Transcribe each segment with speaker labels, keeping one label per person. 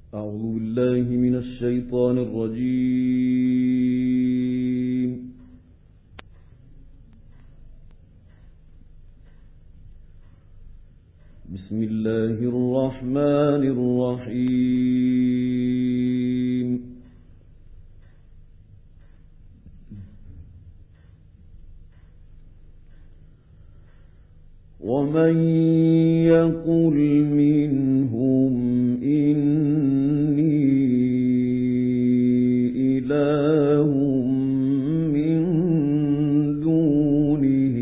Speaker 1: أعوذ بالله من الشيطان الرجيم. بسم الله الرحمن الرحيم. ومن يقل منهم إني إله من دونه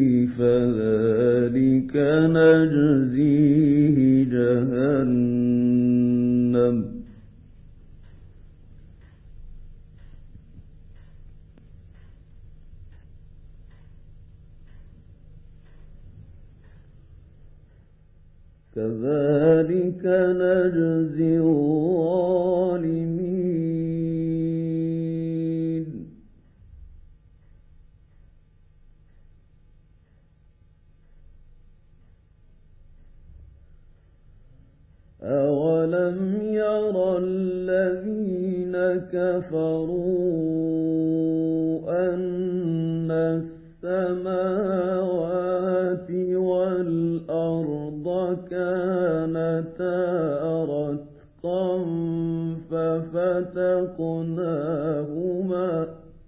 Speaker 1: فذلك نجزيه جهنم كذلك نجزي الظالمين. أولم ير الذين كفروا أن السماوات والأرض كانتا رتقا ففتقناهما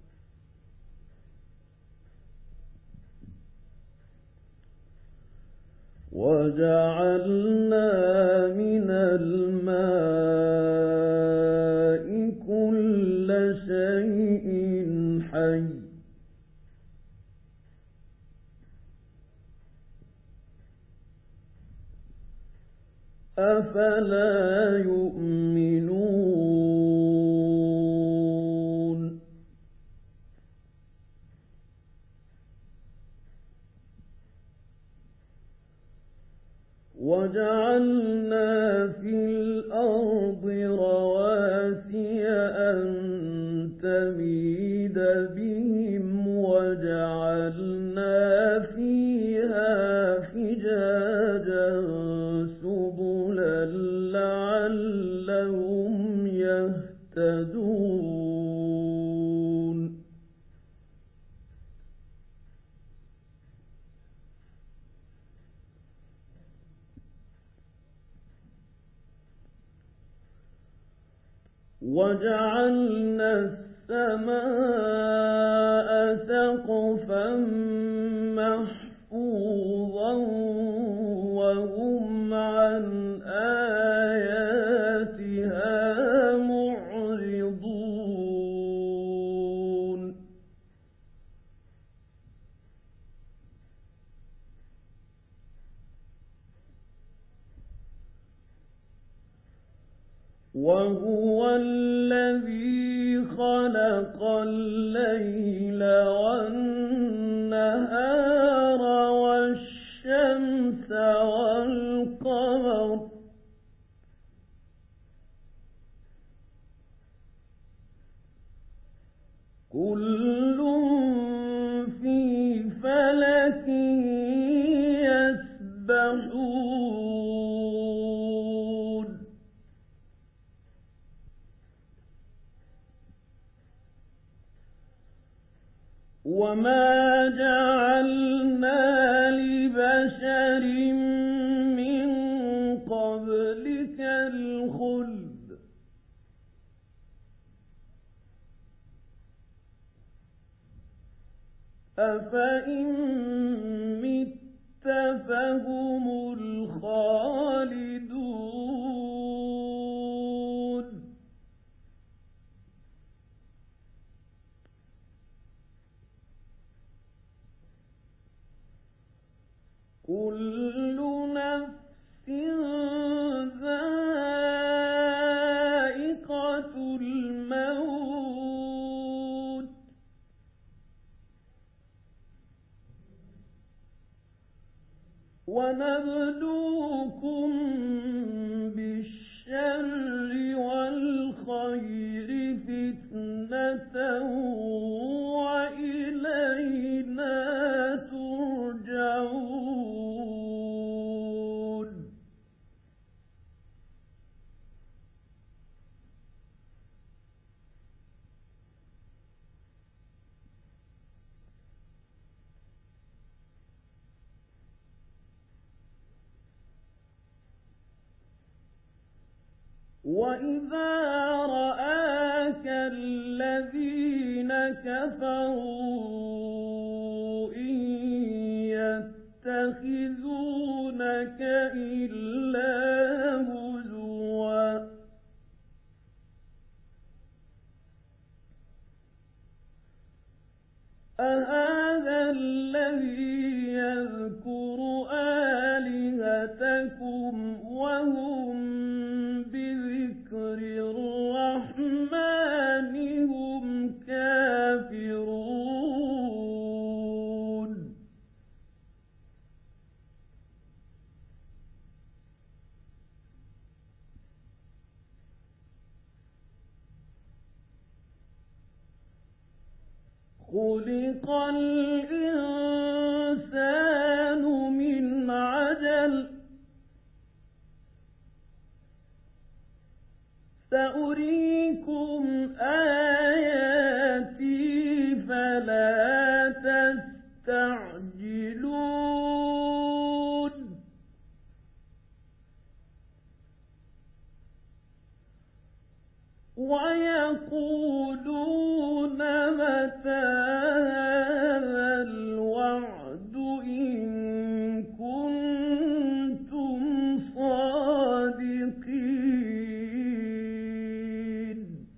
Speaker 1: وجعلنا من الماء كل شيء حي أفلا يؤمنون. وجعلنا في الأرض رواسي أن تميد بهم وجعلنا فيها فجاجا سبلا لعلهم يهتدون. وجعلنا السماء سقفا محفوظا وهم عن آياتها معرضون. وهو الذي خلق الليل والنهار والشمس والقمر كل في فلك يسبحون. وما جعلنا لبشر من قبلك الخلد أفإن مت فهم الخالدون. كل نفس ذائقة الموت ونبلوكم وَإِذَا رَآكَ الَّذِينَ كَفَرُوا إِن يَتَّخِذُونَكَ إِلَّا هُزُوًا أَهَٰذَا الَّذِي يَذْكُرُ آلِهَتَكُمْ وَهُم بِذِكْرِ الرَّحْمَٰنِ هُمْ كَافِرُونَ خُلِقَ الْإِنسَانُ مِنْ عَجَلٍ ۚ سَأُرِيكُمْ آيَاتِي فَلَا تَسْتَعْجِلُونِ وَيَقُولُونَ مَتَىٰ هَٰذَا الْوَعْدُ إِن كُنتُمْ صَادِقِينَ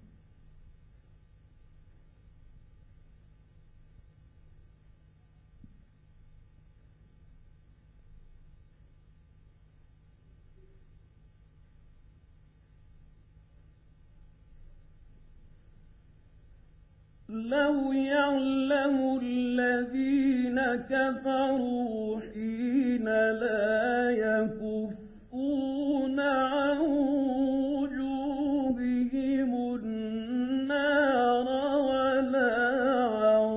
Speaker 1: لَوْ يَعْلَمُ الَّذِينَ كَفَرُوا حِينَ لَا يَكُفُّونَ عَن وُجُوهِهِمُ النَّارَ وَلَا عَن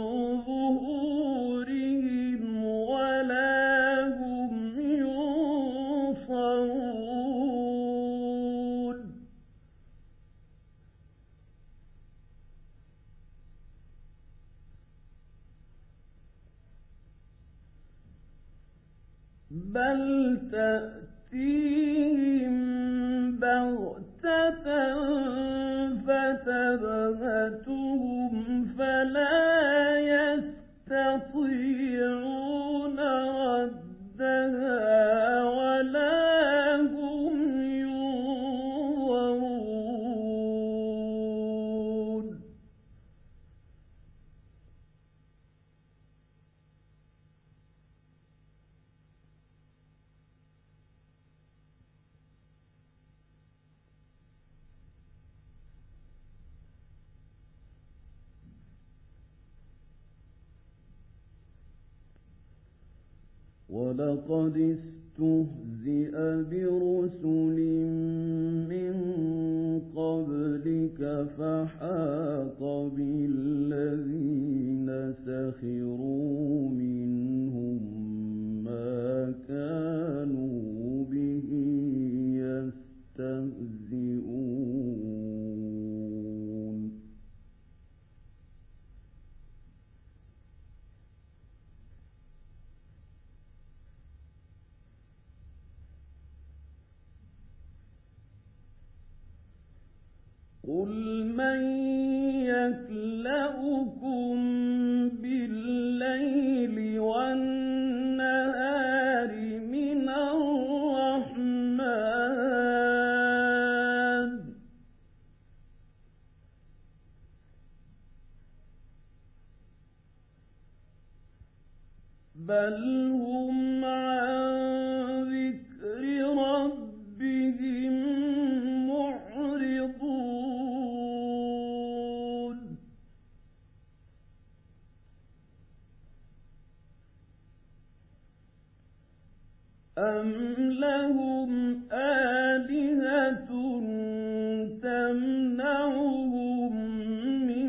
Speaker 1: ظُهُورِهِمْ وَلَا هُمْ يُنصَرُونَ بَلْ تَأْتِيهِم بَغْتَةً فَتَبْهَتُهُمْ فَلَا يَسْتَطِيعُونَ رَدَّهَا وَلَا هُمْ يُنظَرُونَ وَلَقَدِ اسْتُهْزِئَ بِرُسُلٍ مِّن قَبْلِكَ فَحَاقَ بِالَّذِينَ سَخِرُوا مِنْهُم مَّا كَانُوا بِهِ يَسْتَهْزِئُونَ قُلْ مَن يَكْلَؤُكُم بِاللَّيْلِ وَالنَّهَارِ مِنَ الرَّحْمَٰنِ ۗ بَلْ هُمْ عَن ذِكْرِ رَبِّهِم مُّعْرِضُونَ أَمْ لَهُمْ آلِهَةٌ تَمْنَعُهُم مِّن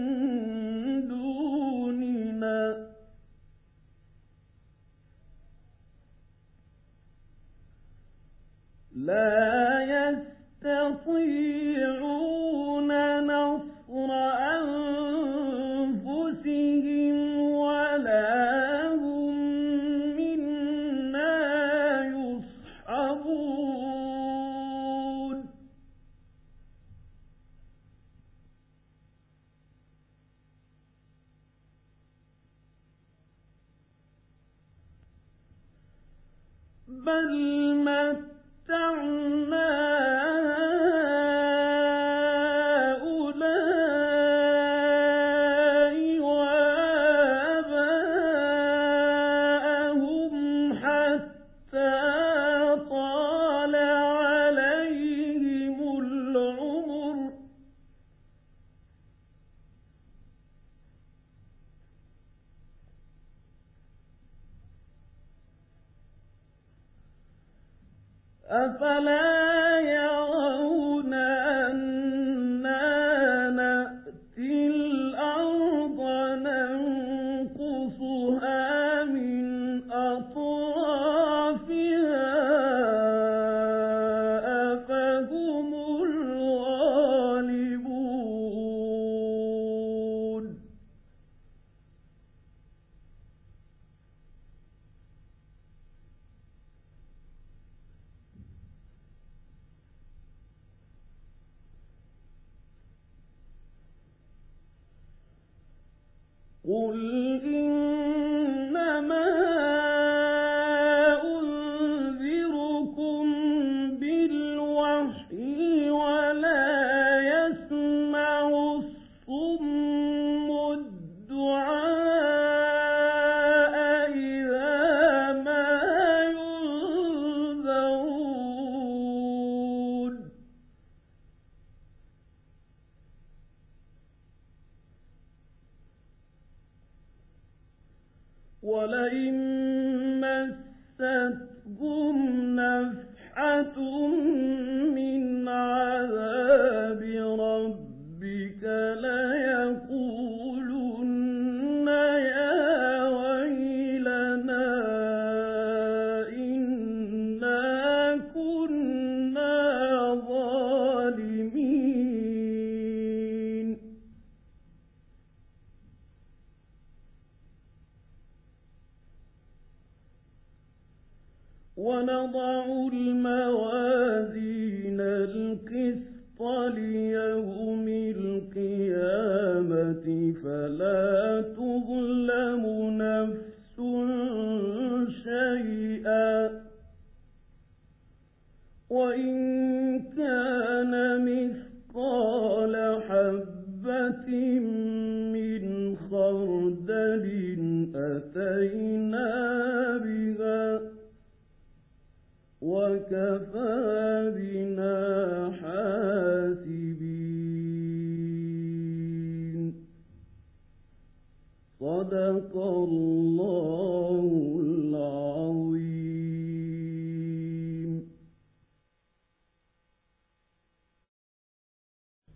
Speaker 1: دُونِنَا ۚ لَا يَسْتَطِيعُونَ نَصْرَ أَنفُسِهِمْ وَلَا هُم مِّنَّا يُصْحَبُونَ بل متعنا هؤلاء وآباءهم حتى طال عليهم العمر أفلا يرون أنا نأتي الأرض ننقصها من أطرافها أفهم الغالبون قل إنما أنذركم بالوحي ولا يسمع الصم الدعاء إذا ما ينذرون ولئن مستهم نفحة من عذاب ربك ليقولن يا ويلنا إنا كنا ظالمين ونضع الموازين القسط ليوم القيامة فلا تظلم نفس شيئا وإن كان مثقال حبة من خردل أتينا بها وكفى بنا حاسبين